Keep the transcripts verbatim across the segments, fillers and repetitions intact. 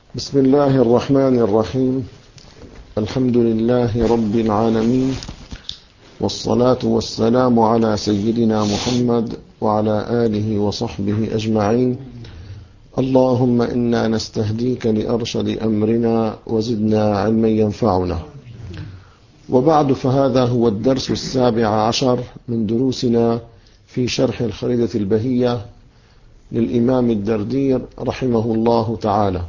بسم الله الرحمن الرحيم. الحمد لله رب العالمين، والصلاة والسلام على سيدنا محمد وعلى آله وصحبه أجمعين. اللهم إنا نستهديك لأرشد أمرنا وزدنا علما ينفعنا. وبعد، فهذا هو الدرس السابع عشر من دروسنا في شرح الخريدة البهية للإمام الدردير رحمه الله تعالى.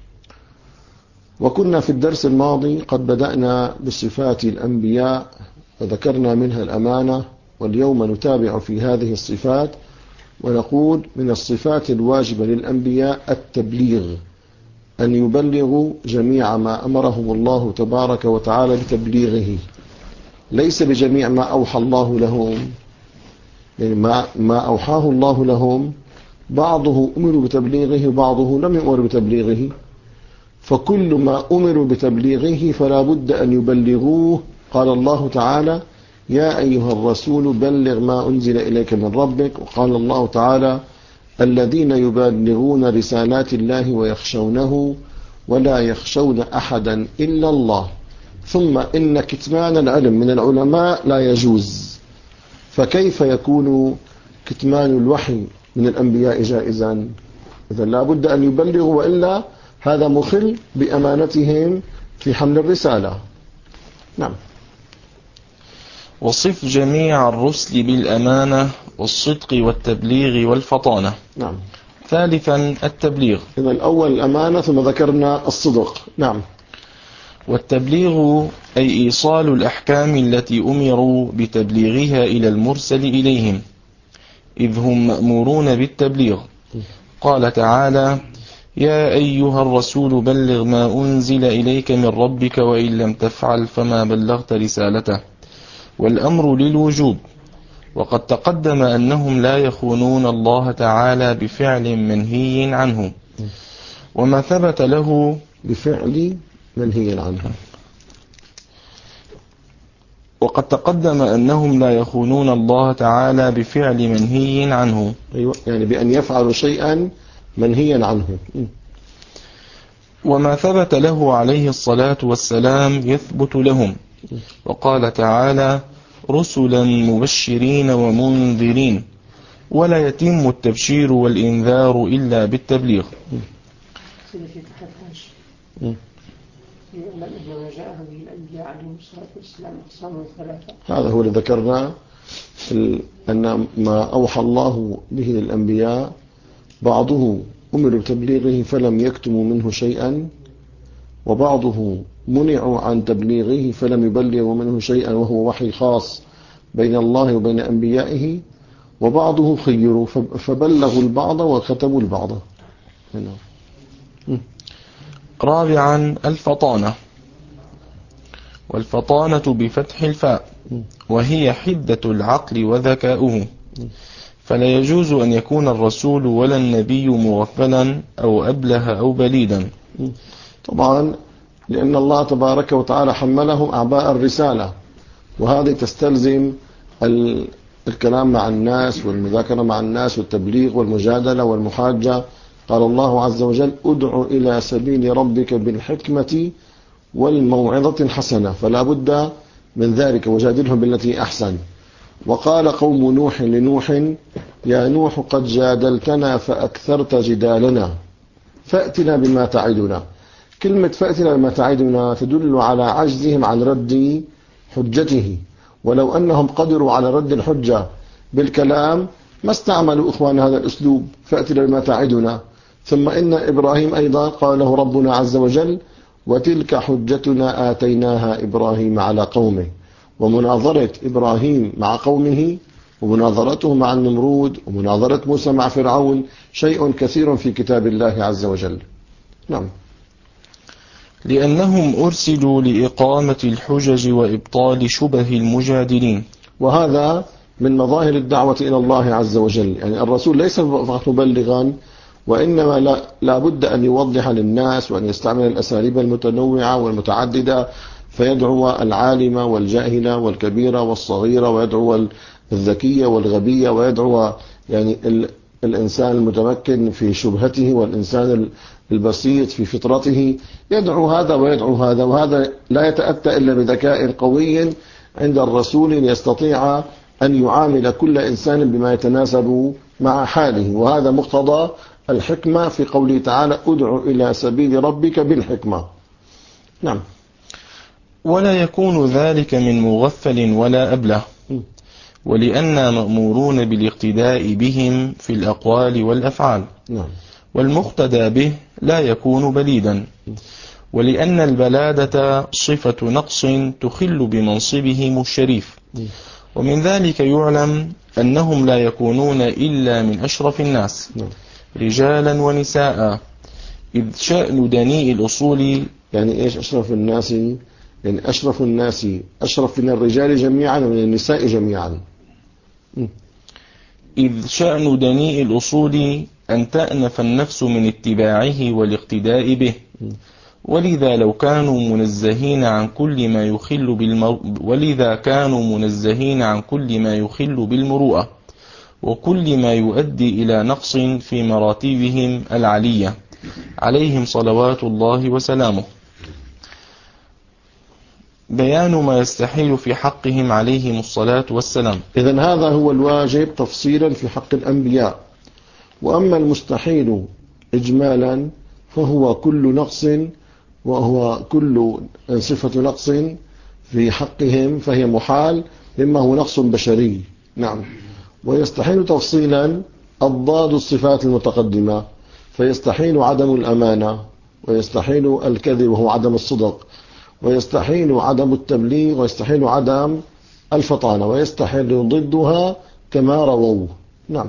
وكنا في الدرس الماضي قد بدأنا بصفات الأنبياء وذكرنا منها الأمانة، واليوم نتابع في هذه الصفات ونقول من الصفات الواجبة للأنبياء التبليغ، أن يبلغوا جميع ما أمرهم الله تبارك وتعالى بتبليغه، ليس بجميع ما أوحى الله لهم، يعني ما, ما أوحاه الله لهم بعضه أمروا بتبليغه وبعضه لم يؤمر بتبليغه، فكل ما أمروا بتبليغه فلا بد أن يبلغوه. قال الله تعالى: يا أيها الرسول بلغ ما أنزل إليك من ربك. وقال الله تعالى: الذين يبلغون رسالات الله ويخشونه ولا يخشون أحدا إلا الله. ثم إن كتمان العلم من العلماء لا يجوز، فكيف يكون كتمان الوحي من الأنبياء جائزا؟ إذن لا بد أن يبلغوا، وإلا هذا مخل بأمانتهم في حمل الرسالة. نعم. وصف جميع الرسل بالأمانة والصدق والتبليغ والفطانة. نعم. ثالثا التبليغ. إذن الأول الأمانة، ثم ذكرنا الصدق. نعم. والتبليغ أي إيصال الأحكام التي أمروا بتبليغها إلى المرسل إليهم، إذ هم مأمورون بالتبليغ. قال تعالى: يا أيها الرسول بلغ ما أنزل إليك من ربك وإن لم تفعل فما بلغت رسالته. والأمر للوجوب، وقد تقدم أنهم لا يخونون الله تعالى بفعل منهي عنه، وما ثبت له بفعل منهي عنه. وقد تقدم أنهم لا يخونون الله تعالى بفعل منهي عنه. أيوة، يعني بأن يفعلوا شيئا منهيا عنه. وما ثبت له عليه الصلاة والسلام يثبت لهم. وقال تعالى: رسلا مبشرين ومنذرين، ولا يتم التبشير والإنذار إلا بالتبليغ. إنما جاء به الأنبياء عليهم الصلاة والسلام أقسام ثلاثة. هذا هو اللي ذكرنا، أن ما أوحى الله به للأنبياء بعضه أمر بتبليغه فلم يكتموا منه شيئا، وبعضه منعوا عن تبليغه فلم يبلغوا منه شيئا وهو وحي خاص بين الله وبين أنبيائه، وبعضه خيروا فبلغوا البعض وكتبوا البعض. رابعا الفطانة. والفطانة بفتح الفاء، وهي حدة العقل وذكاؤه، فلا يجوز أن يكون الرسول ولا النبي مغفلا أو أبله أو بليدا. طبعا لأن الله تبارك وتعالى حملهم أعباء الرسالة، وهذه تستلزم الكلام مع الناس والمذاكرة مع الناس والتبليغ والمجادلة والمحاجة. قال الله عز وجل: ادع إلى سبيل ربك بالحكمة والموعظة الحسنة، فلا بد من ذلك، وجادلهم بالتي أحسن. وقال قوم نوح لنوح: يا نوح قد جادلتنا فأكثرت جدالنا فأتنا بما تعدنا. كلمة فأتنا بما تعدنا تدل على عجزهم عن رد حجته، ولو أنهم قدروا على رد الحجة بالكلام ما استعملوا إخوان هذا الأسلوب، فأتنا بما تعدنا. ثم إن إبراهيم أيضا قال له ربنا عز وجل: وتلك حجتنا آتيناها إبراهيم على قومه. ومناظرة إبراهيم مع قومه ومناظرته مع النمرود ومناظرة موسى مع فرعون شيء كثير في كتاب الله عز وجل. نعم. لأنهم أرسلوا لإقامة الحجج وإبطال شبه المجادلين. وهذا من مظاهر الدعوة إلى الله عز وجل، يعني الرسول ليس فقط مبلغا، وإنما لا, لا بد أن يوضح للناس وأن يستعمل الأساليب المتنوعة والمتعددة، فيدعو العالمة والجاهلة والكبيرة والصغيرة، ويدعو الذكية والغبية، ويدعو يعني الإنسان المتمكن في شبهته والإنسان البسيط في فطرته يدعو هذا ويدعو هذا، وهذا لا يتأتى إلا بذكاء قوي عند الرسول يستطيع أن يعامل كل إنسان بما يتناسب مع حاله، وهذا مقتضى الحكمة في قوله تعالى ادع إلى سبيل ربك بالحكمة. نعم. ولا يكون ذلك من مغفل ولا أبله، ولأننا مأمورون بالاقتداء بهم في الأقوال والأفعال. نعم. والمقتدى به لا يكون بليدا، ولأن البلادة صفة نقص تخل بمنصبهم الشريف. ومن ذلك يعلم أنهم لا يكونون إلا من أشرف الناس رجالا ونساء، إذ شأن دنيء الأصول. يعني إيش أشرف الناس؟ يعني أشرف الناس أشرف من الرجال جميعا ومن النساء جميعا. إذ شأن دنيء الأصول أن تأنف النفس من اتباعه والاقتداء به، ولذا لو كانوا منزهين عن كل ما يخل بالمر... ولذا كانوا منزهين عن كل ما يخل بالمروءة وكل ما يؤدي إلى نقص في مراتبهم العلية، عليهم صلوات الله وسلامه. بيان ما يستحيل في حقهم عليهم الصلاة والسلام. إذن هذا هو الواجب تفصيلا في حق الأنبياء. وأما المستحيل إجمالا فهو كل نقص، وهو كل صفة نقص في حقهم فهي محال، مما هو نقص بشري. نعم. ويستحيل تفصيلا أضداد الصفات المتقدمة، فيستحيل عدم الأمانة، ويستحيل الكذب وهو عدم الصدق، ويستحيل عدم التبليغ، ويستحيل عدم الفطانة، ويستحيل ضدها كما رووه. نعم.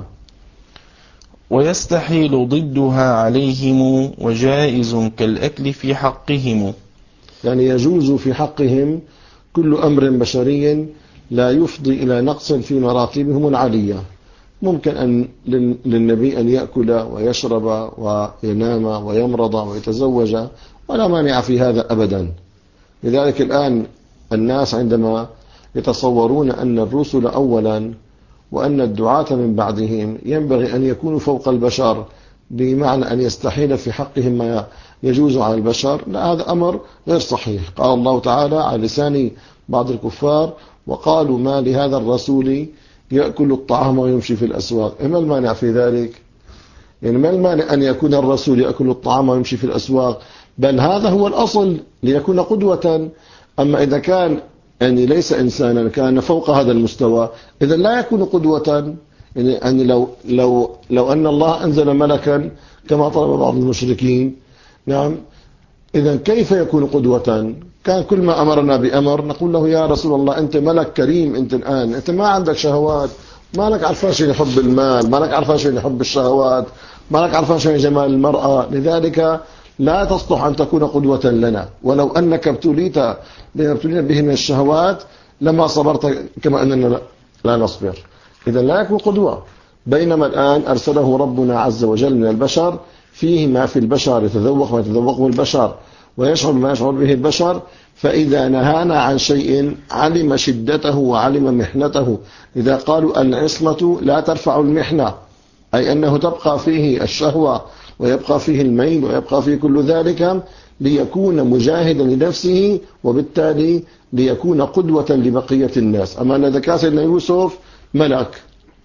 ويستحيل ضدها عليهم وجائز كالأكل في حقهم، يعني يجوز في حقهم كل أمر بشري لا يفضي إلى نقص في مراتبهم العالية. ممكن أن للنبي أن يأكل ويشرب وينام ويمرض ويتزوج، ولا مانع في هذا أبدا. لذلك الآن الناس عندما يتصورون أن الرسل أولا وأن الدعاة من بعدهم ينبغي أن يكونوا فوق البشر، بمعنى أن يستحيل في حقهم ما يجوز على البشر، لا، هذا أمر غير صحيح. قال الله تعالى على لسان بعض الكفار وقالوا ما لهذا الرسول يأكل الطعام ويمشي في الأسواق. ما المانع في ذلك؟ يعني ما المانع أن يكون الرسول يأكل الطعام ويمشي في الأسواق؟ بل هذا هو الأصل ليكون قدوة. أما إذا كان يعني ليس إنسانا كان فوق هذا المستوى إذا لا يكون قدوة. يعني لو لو لو أن الله أنزل ملكا كما طلب بعض المشركين، نعم، إذا كيف يكون قدوة؟ كان كل ما أمرنا بأمر نقول له يا رسول الله أنت ملك كريم، أنت الآن أنت ما عندك شهوات، ما لك عرفان شيء يحب المال، ما لك عرفان شيء يحب الشهوات، ما لك عرفان شيء جمال المرأة، لذلك لا تصلح أن تكون قدوة لنا. ولو أنك ابتليت بما ابتلينا به من الشهوات لما صبرت كما أننا لا نصبر، إذا لا يكون قدوة. بينما الآن أرسله ربنا عز وجل من البشر فيه ما في البشر، يتذوق ما يتذوقه البشر ويشعر ما يشعر به البشر. فإذا نهانا عن شيء علم شدته وعلم محنته. إذا قالوا العصمة لا ترفع المحنة، أي أنه تبقى فيه الشهوة ويبقى فيه الميل ويبقى فيه كل ذلك، ليكون مجاهدا لنفسه وبالتالي ليكون قدوة لبقية الناس. أما أن ذكاء سيدنا يوسف ملك،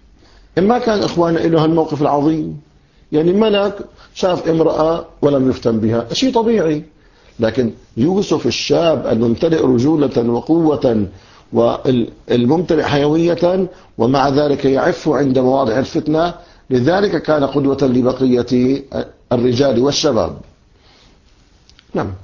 إما كان إخوانا له الموقف العظيم، يعني ملك شاف امرأة ولم يفتن بها، شيء طبيعي. لكن يوسف الشاب الممتلئ رجولة وقوة والممتلئ حيوية، ومع ذلك يعف عند مواضع الفتنة، لذلك كان قدوة لبقية الرجال والشباب. نعم.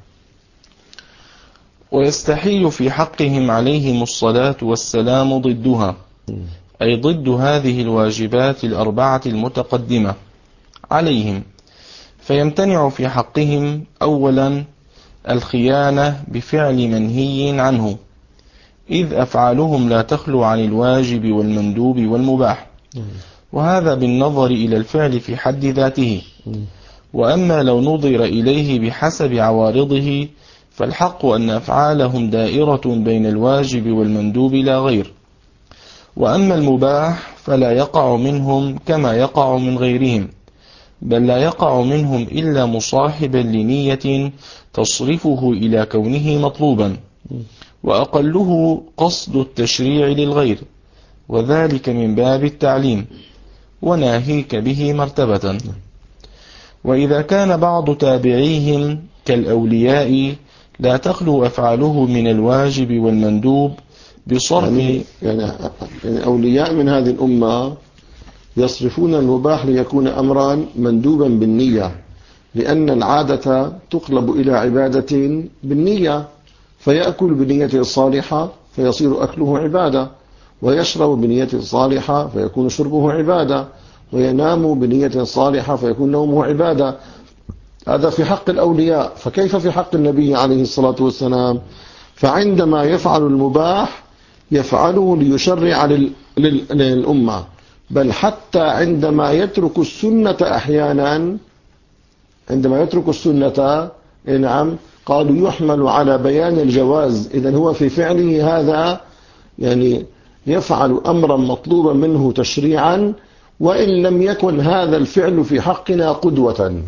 ويستحيل في حقهم عليهم الصلاة والسلام ضدها، أي ضد هذه الواجبات الأربعة المتقدمة عليهم، فيمتنع في حقهم أولا الخيانة بفعل منهي عنه، إذ أفعالهم لا تخلو عن الواجب والمندوب والمباح، وهذا بالنظر إلى الفعل في حد ذاته. وأما لو نظر إليه بحسب عوارضه فالحق أن أفعالهم دائرة بين الواجب والمندوب لا غير. وأما المباح فلا يقع منهم كما يقع من غيرهم، بل لا يقع منهم إلا مصاحبا لنية تصرفه إلى كونه مطلوبا، وأقله قصد التشريع للغير، وذلك من باب التعليم، وناهيك به مرتبة. وإذا كان بعض تابعيهم كالأولياء لا تخلو أفعاله من الواجب والمندوب بصرف يعني, يعني أولياء من هذه الأمة يصرفون المباح ليكون أمرا مندوبا بالنية، لأن العادة تقلب إلى عبادة بالنية، فيأكل بنية الصالحة فيصير أكله عبادة، ويشرب بنية الصالحة فيكون شربه عبادة، وينام بنية صالحة فيكون نومه عبادة. هذا في حق الأولياء، فكيف في حق النبي عليه الصلاة والسلام؟ فعندما يفعل المباح يفعله ليشرع للأمة، بل حتى عندما يترك السنة أحيانا، عندما يترك السنة نعم قالوا يحمل على بيان الجواز. إذن هو في فعله هذا يعني يفعل أمرا مطلوبا منه تشريعا، وإن لم يكن هذا الفعل في حقنا قدوة.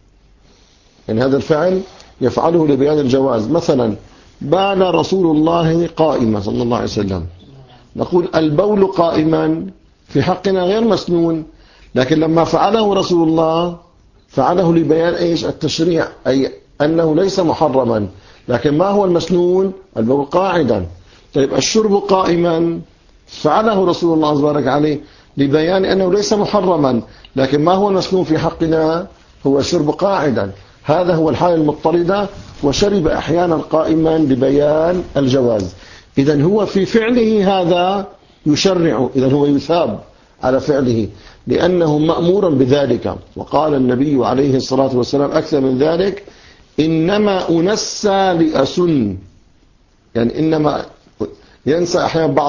يعني هذا الفعل يفعله لبيان الجواز. مثلا بال رسول الله قائما صلى الله عليه وسلم، نقول البول قائما في حقنا غير مسنون، لكن لما فعله رسول الله فعله لبيان ايش؟ التشريع، أي أنه ليس محرما. لكن ما هو المسنون؟ البول قاعدا. طيب الشرب قائما فعله رسول الله تبارك عليه لبيان أنه ليس محرما، لكن ما هو المسنون في حقنا؟ هو الشرب قاعدا. هذا هو الحال المضطردة، وشرب أحيانا قائما لبيان الجواز. إذن هو في فعله هذا يشرع، إذن هو يثاب على فعله لأنه مأمورا بذلك. وقال النبي عليه الصلاة والسلام أكثر من ذلك: إنما أنسى لأسن، يعني إنما ينسى أحيانا بعض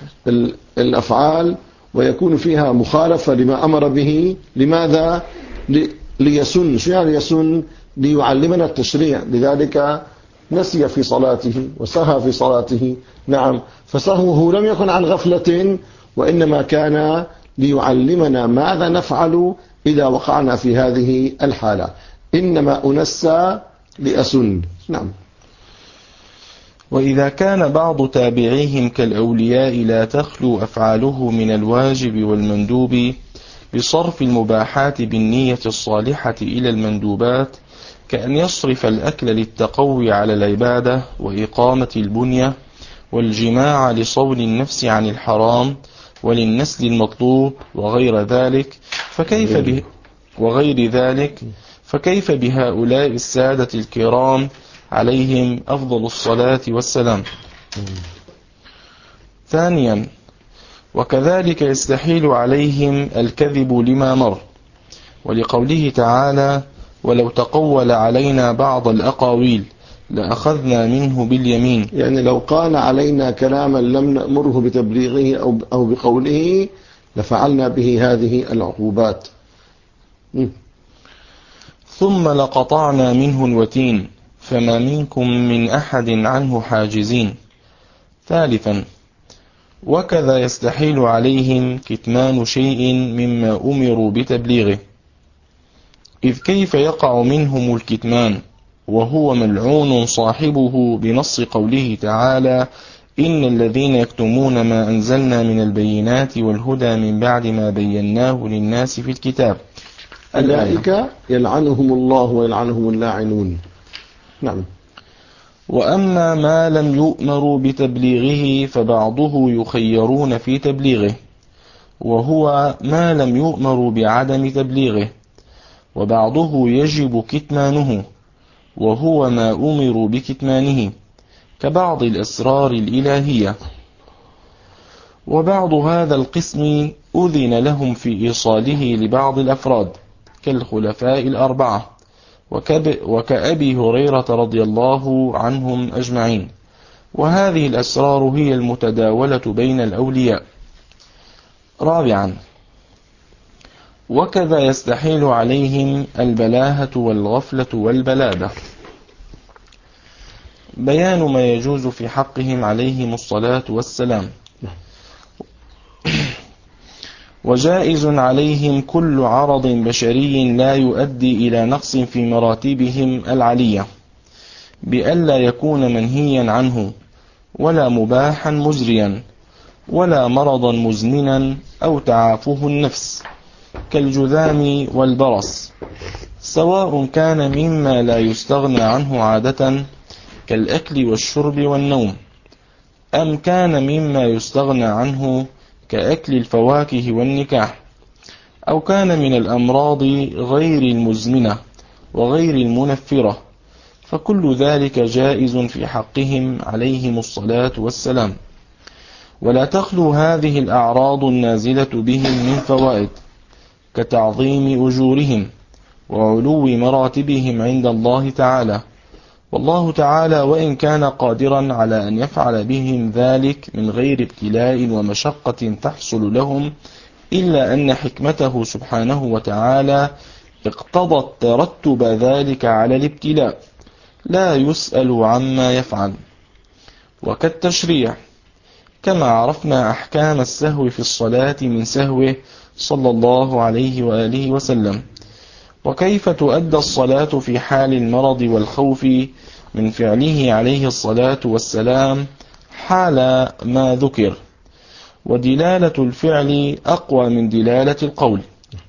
الأفعال ويكون فيها مخالفة لما أمر به. لماذا؟ ليسن. شو يعني يسن؟ ليعلمنا التشريع. لذلك نسي في صلاته وسهى في صلاته. نعم، فسهوه لم يكن عن غفلة، وإنما كان ليعلمنا ماذا نفعل إذا وقعنا في هذه الحالة. إنما أنسى لأسن. نعم. وإذا كان بعض تابعيهم كالأولياء لا تخلو أفعاله من الواجب والمندوب بصرف المباحات بالنية الصالحة إلى المندوبات، كأن يصرف الأكل للتقوي على العبادة وإقامة البنية، والجماع لصون النفس عن الحرام وللنسل المطلوب وغير ذلك، فكيف به وغير ذلك فكيف بهؤلاء السادة الكرام عليهم أفضل الصلاة والسلام. ثانيا، وكذلك يستحيل عليهم الكذب لما مر، ولقوله تعالى: ولو تقول علينا بعض الأقاويل لأخذنا منه باليمين. يعني لو قال علينا كلاما لم نأمره بتبليغه أو أو بقوله لفعلنا به هذه العقوبات. ثم لقطعنا منه الوتين فما منكم من أحد عنه حاجزين. ثالثا، وكذا يستحيل عليهم كتمان شيء مما أمروا بتبليغه، إذ كيف يقع منهم الكتمان وهو ملعون صاحبه بنص قوله تعالى: إن الذين يكتمون ما أنزلنا من البينات والهدى من بعد ما بيناه للناس في الكتاب. أولئك يلعنهم الله ويلعنهم اللاعنون. نعم. وأما ما لم يؤمروا بتبليغه فبعضه يخيرون في تبليغه، وهو ما لم يؤمروا بعدم تبليغه، وبعضه يجب كتمانه، وهو ما أمروا بكتمانه، كبعض الأسرار الإلهية. وبعض هذا القسم أذن لهم في إيصاله لبعض الأفراد كالخلفاء الأربعة وكأبي هريرة رضي الله عنهم أجمعين، وهذه الأسرار هي المتداولة بين الأولياء. رابعا، وكذا يستحيل عليهم البلاهة والغفلة والبلادة. بيان ما يجوز في حقهم عليهم الصلاة والسلام. وجائز عليهم كل عرض بشري لا يؤدي إلى نقص في مراتبهم العلية بألا يكون منهيا عنه، ولا مباحا مزريا، ولا مرضا مزمنا أو تعافه النفس كالجذام والبرص، سواء كان مما لا يستغنى عنه عادة كالأكل والشرب والنوم، أم كان مما يستغنى عنه كأكل الفواكه والنكاح، أو كان من الأمراض غير المزمنة وغير المنفرة، فكل ذلك جائز في حقهم عليهم الصلاة والسلام. ولا تخلو هذه الأعراض النازلة بهم من فوائد كتعظيم أجورهم وعلو مراتبهم عند الله تعالى، والله تعالى وإن كان قادرا على أن يفعل بهم ذلك من غير ابتلاء ومشقة تحصل لهم، إلا أن حكمته سبحانه وتعالى اقتضت ترتب ذلك على الابتلاء، لا يسأل عما يفعل. وكالتشريع، كما عرفنا أحكام السهو في الصلاة من سهوه صلى الله عليه وآله وسلم، وكيف تؤدى الصلاة في حال المرض والخوف من فعله عليه الصلاة والسلام حال ما ذكر، ودلالة الفعل أقوى من دلالة القول.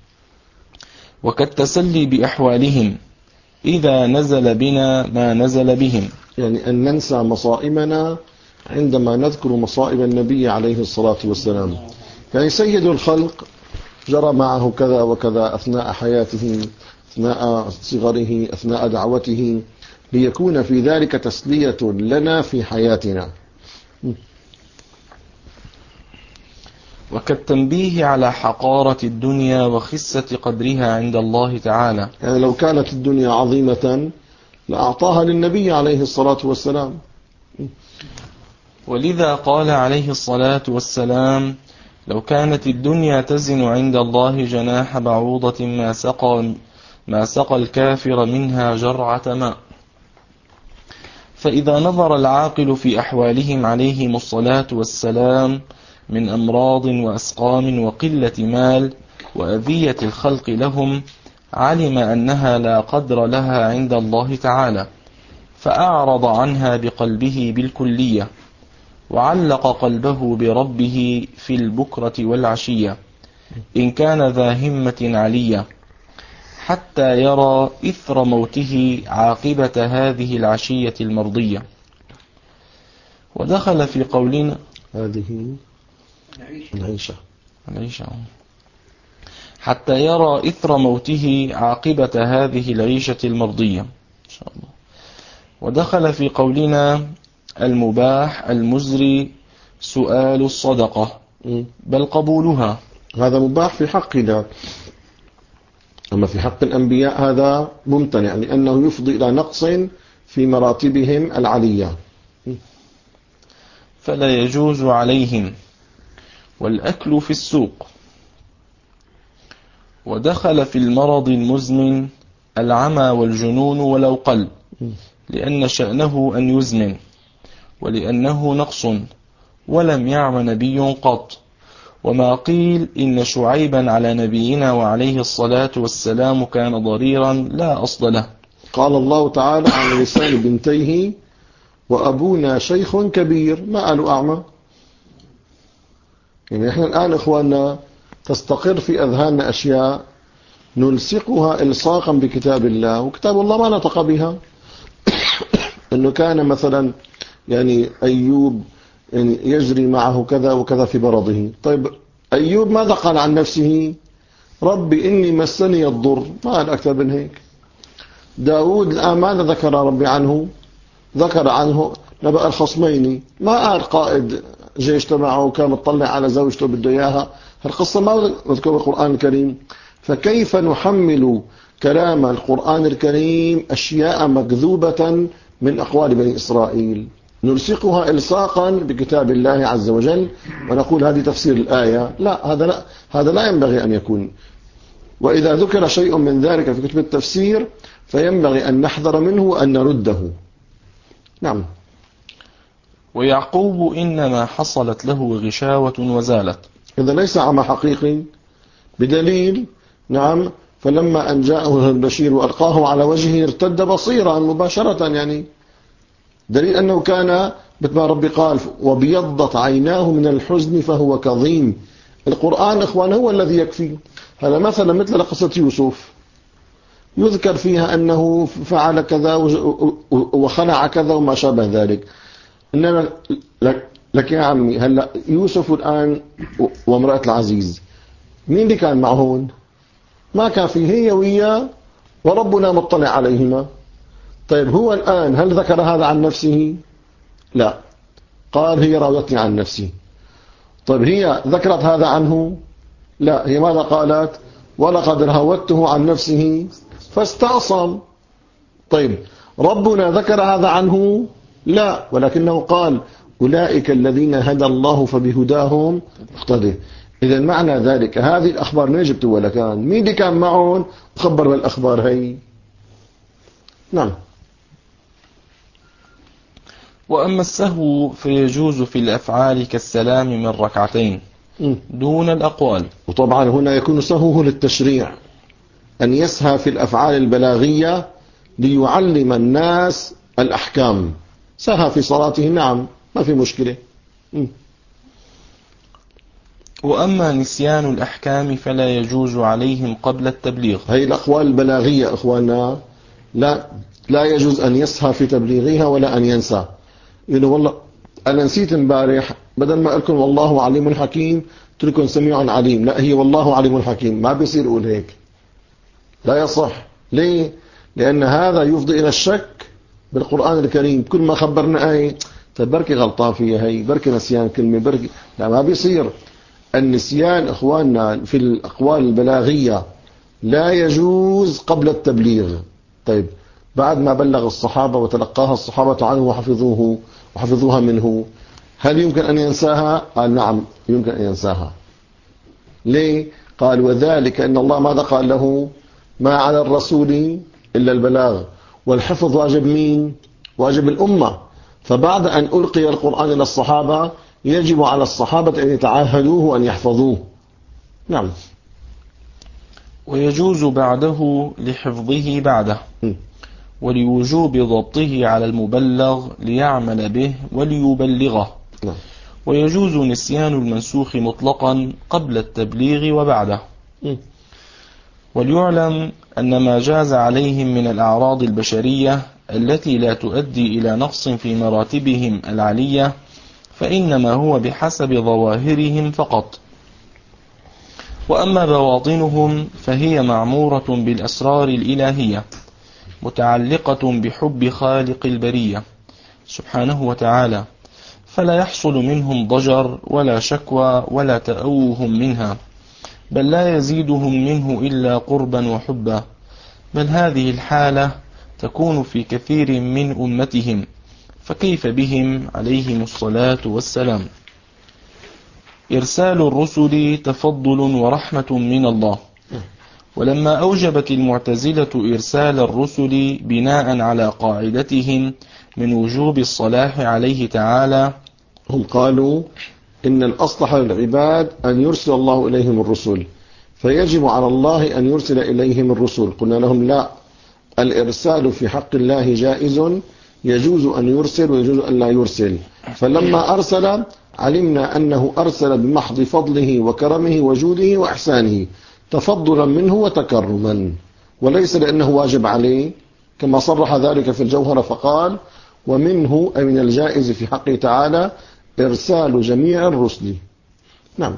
وكالتسلي بأحوالهم إذا نزل بنا ما نزل بهم، يعني أن ننسى مصائبنا عندما نذكر مصائب النبي عليه الصلاة والسلام. يعني سيد الخلق جرى معه كذا وكذا أثناء حياته، أثناء صغره، أثناء دعوته، ليكون في ذلك تسلية لنا في حياتنا. وكالتنبيه على حقارة الدنيا وخسة قدرها عند الله تعالى. يعني لو كانت الدنيا عظيمة لأعطاها للنبي عليه الصلاة والسلام. ولذا قال عليه الصلاة والسلام: لو كانت الدنيا تزن عند الله جناح بعوضة ما سقى, ما سقى الكافر منها جرعة ماء. فإذا نظر العاقل في أحوالهم عليهم الصلاة والسلام من أمراض وأسقام وقلة مال وأذية الخلق لهم، علم أنها لا قدر لها عند الله تعالى، فأعرض عنها بقلبه بالكلية، وعلق قلبه بربه في البكرة والعشية إن كان ذا همة علية، حتى يرى إثر موته عاقبة هذه العشية المرضية. ودخل في قولنا هذه العيشة العيشة حتى يرى إثر موته عاقبة هذه العيشة المرضية إن شاء الله. ودخل في قولنا المباح المزري سؤال الصدقة بل قبولها، هذا مباح في حقنا، أما في حق الأنبياء هذا ممتنع، لأنه يفضي إلى نقص في مراتبهم العلية، فلا يجوز عليهم. والأكل في السوق. ودخل في المرض المزمن العمى والجنون ولو قل، لأن شأنه أن يزمن، ولأنه نقص، ولم يعم نبي قط. وما قيل إن شعيبا على نبينا وعليه الصلاة والسلام كان ضريرا لا أصل له. قال الله تعالى عن لسان بنتيه: وأبونا شيخ كبير. ما قالوا أعمى. يعني إحنا الآن إخواننا تستقر في أذهاننا أشياء نلصقها إلصاقا بكتاب الله، وكتاب الله ما نطق بها. أنه كان مثلا يعني أيوب يعني يجري معه كذا وكذا في مرضه. طيب أيوب ماذا قال عن نفسه؟ ربي إني مسني الضر، ما قال أكثر من هيك. داود الآن ماذا ذكر ربي عنه؟ ذكر عنه نبأ الخصمين، ما قال قائد جيش تبعه وكان مطلع على زوجته بده إياها. هالقصة ما نذكر القرآن الكريم. فكيف نحمل كلام القرآن الكريم أشياء مكذوبة من أقوال بني إسرائيل نلصقها إلصاقا بكتاب الله عز وجل ونقول هذه تفسير الآية؟ لا، هذا لا, هذا لا ينبغي أن يكون. وإذا ذكر شيء من ذلك في كتب التفسير فينبغي أن نحذر منه وأن نرده. نعم. ويعقوب إنما حصلت له غشاوة وزالت. إذا ليس عمى حقيقي، بدليل نعم فلما أن جاءه البشير وألقاه على وجهه ارتد بصيرا مباشرة، يعني دليل أنه كان مثل ما ربي قال وبيضت عيناه من الحزن فهو كظيم. القرآن إخوان هو الذي يكفي. هذا مثلا مثل قصة يوسف يذكر فيها أنه فعل كذا وخلع كذا وما شابه ذلك. إنما لك, لك يا عمي هلا يوسف الآن وامرأة العزيز مين اللي كان معهن؟ ما كان فيه، هي وياه وربنا مطلع عليهما. طيب هو الآن هل ذكر هذا عن نفسه؟ لا، قال هي راودتني عن نفسي. طيب هي ذكرت هذا عنه؟ لا، هي ماذا قالت؟ ولقد راودته عن نفسه فاستعصم. طيب ربنا ذكر هذا عنه؟ لا، ولكنه قال أولئك الذين هدى الله فبهداهم اقتدوا. إذا معنى ذلك هذه الأخبار من جبتوا ولا كان مين اللي كان معهم خبر بالأخبار هي؟ نعم. وأما السهو فيجوز في الأفعال كالسلام من ركعتين دون الأقوال. وطبعا هنا يكون سهوه للتشريع، أن يسهى في الأفعال البلاغية ليعلم الناس الأحكام. سهى في صلاته نعم ما في مشكلة. م. وأما نسيان الأحكام فلا يجوز عليهم قبل التبليغ. هي الأقوال البلاغية إخواننا لا لا يجوز أن يسهى في تبليغها ولا أن ينسى. يقول والله أنا نسيت امبارح، بدل ما أقول لكم والله عليم حكيم تلكم سميع عليم، لا هي والله عليم حكيم. ما بيصير يقول هيك، لا يصح. ليه؟ لأن هذا يفضي إلى الشك بالقرآن الكريم. كل ما خبرنا آية طيب بركي غلطان فيها، هي بركي نسيان كلمة، بركي لا، ما بيصير. النسيان إخواننا في الأقوال البلاغية لا يجوز قبل التبليغ. طيب بعد ما بلغ الصحابة وتلقاها الصحابة عنه وحفظوه وحفظوها منه، هل يمكن أن ينساها؟ قال نعم يمكن أن ينساها. ليه؟ قال وذلك أن الله ماذا قال له؟ ما على الرسول إلا البلاغ، والحفظ واجب مين؟ واجب الأمة. فبعد أن ألقي القرآن إلى الصحابة يجب على الصحابة أن يتعاهدوه وأن يحفظوه. نعم. ويجوز بعده لحفظه بعده م. ولوجوب ضبطه على المبلغ ليعمل به وليبلغه. نعم. ويجوز نسيان المنسوخ مطلقا قبل التبليغ وبعده. م. وليعلم أن ما جاز عليهم من الأعراض البشرية التي لا تؤدي إلى نقص في مراتبهم العلية فإنما هو بحسب ظواهرهم فقط. وأما بواطنهم فهي معمورة بالأسرار الإلهية متعلقة بحب خالق البرية سبحانه وتعالى، فلا يحصل منهم ضجر ولا شكوى ولا تأوه منها، بل لا يزيدهم منه إلا قربا وحبا. بل هذه الحالة تكون في كثير من أمتهم، فكيف بهم عليهم الصلاة والسلام. إرسال الرسل تفضل ورحمة من الله. ولما أوجبت المعتزلة إرسال الرسل بناء على قاعدتهم من وجوب الصلاح عليه تعالى، هم قالوا إن الأصلح للعباد أن يرسل الله إليهم الرسل، فيجب على الله أن يرسل إليهم الرسل. قلنا لهم لا، الإرسال في حق الله جائز، يجوز أن يرسل ويجوز أن لا يرسل. فلما أرسل علمنا أنه أرسل بمحض فضله وكرمه وجوده وإحسانه، تفضلا منه وتكرما، وليس لأنه واجب عليه، كما صرح ذلك في الجوهرة فقال ومنه أي من الجائز في حقه تعالى إرسال جميع الرسل. نعم.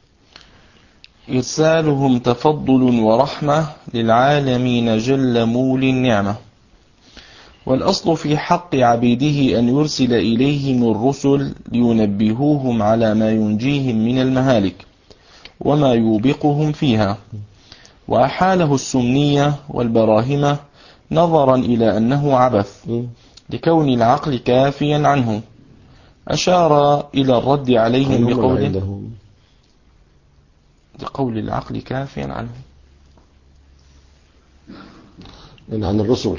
إرسالهم تفضل ورحمة للعالمين جل مولي النعمة. والأصل في حق عبيده أن يرسل إليهم الرسل لينبهوهم على ما ينجيهم من المهالك وما يوبقهم فيها. وأحاله السمنية والبراهمة نظرا إلى أنه عبث لكون العقل كافيا عنه. أشار إلى الرد عليهم بقوله لقول العقل كافيا عنه يعني عن الرسل،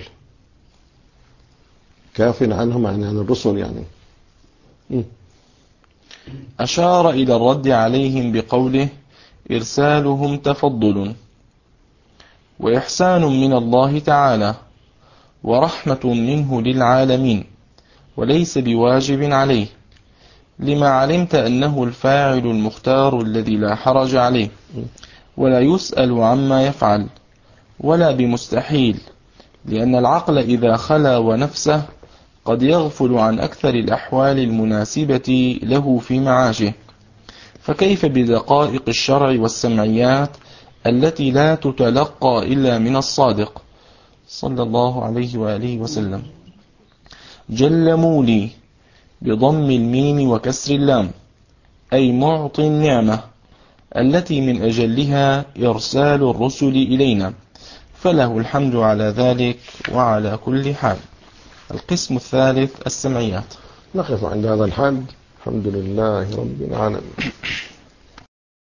كافٍ عنهم يعني عن الرسل يعني. أشار إلى الرد عليهم بقوله إرسالهم تفضل وإحسان من الله تعالى ورحمة منه للعالمين، وليس بواجب عليه، لما علمت أنه الفاعل المختار الذي لا حرج عليه، ولا يسأل عما يفعل، ولا بمستحيل، لأن العقل إذا خلا ونفسه قد يغفل عن أكثر الأحوال المناسبة له في معاشه، فكيف بدقائق الشرع والسمعيات التي لا تتلقى إلا من الصادق صلى الله عليه وآله وسلم. جل مولي بضم الميم وكسر اللام، أي معطي النعمة التي من أجلها إرسال الرسل إلينا، فله الحمد على ذلك وعلى كل حال. القسم الثالث السمعيات. نقف عند هذا الحد. الحمد لله رب العالمين.